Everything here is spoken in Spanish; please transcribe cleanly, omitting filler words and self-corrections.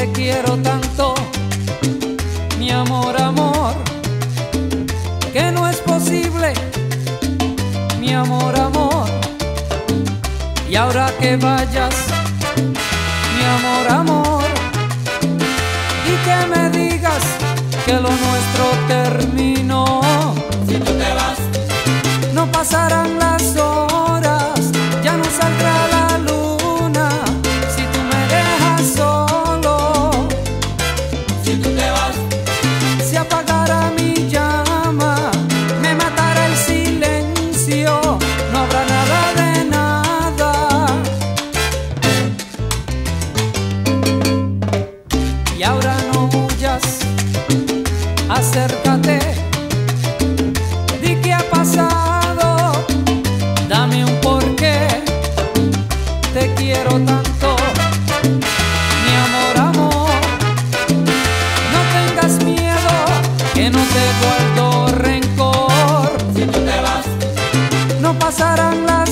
te quiero tanto, mi amor, amor, que no es posible, mi amor, amor. Y ahora que vayas, mi amor, amor, y que me digas que lo nuestro terminó. Si tú te vas, no pasarán las horas, ya no saldrá la luna si tú me dejas solo. si tú te vas, Se apagará mi llama, me matará el silencio, no habrá nada de nada. Y ahora no huyas, acércate, di qué ha pasado, dame un porqué, te quiero tanto, mi amor, amor. No tengas miedo, que no te guardo rencor. si tú te vas, No pasarán las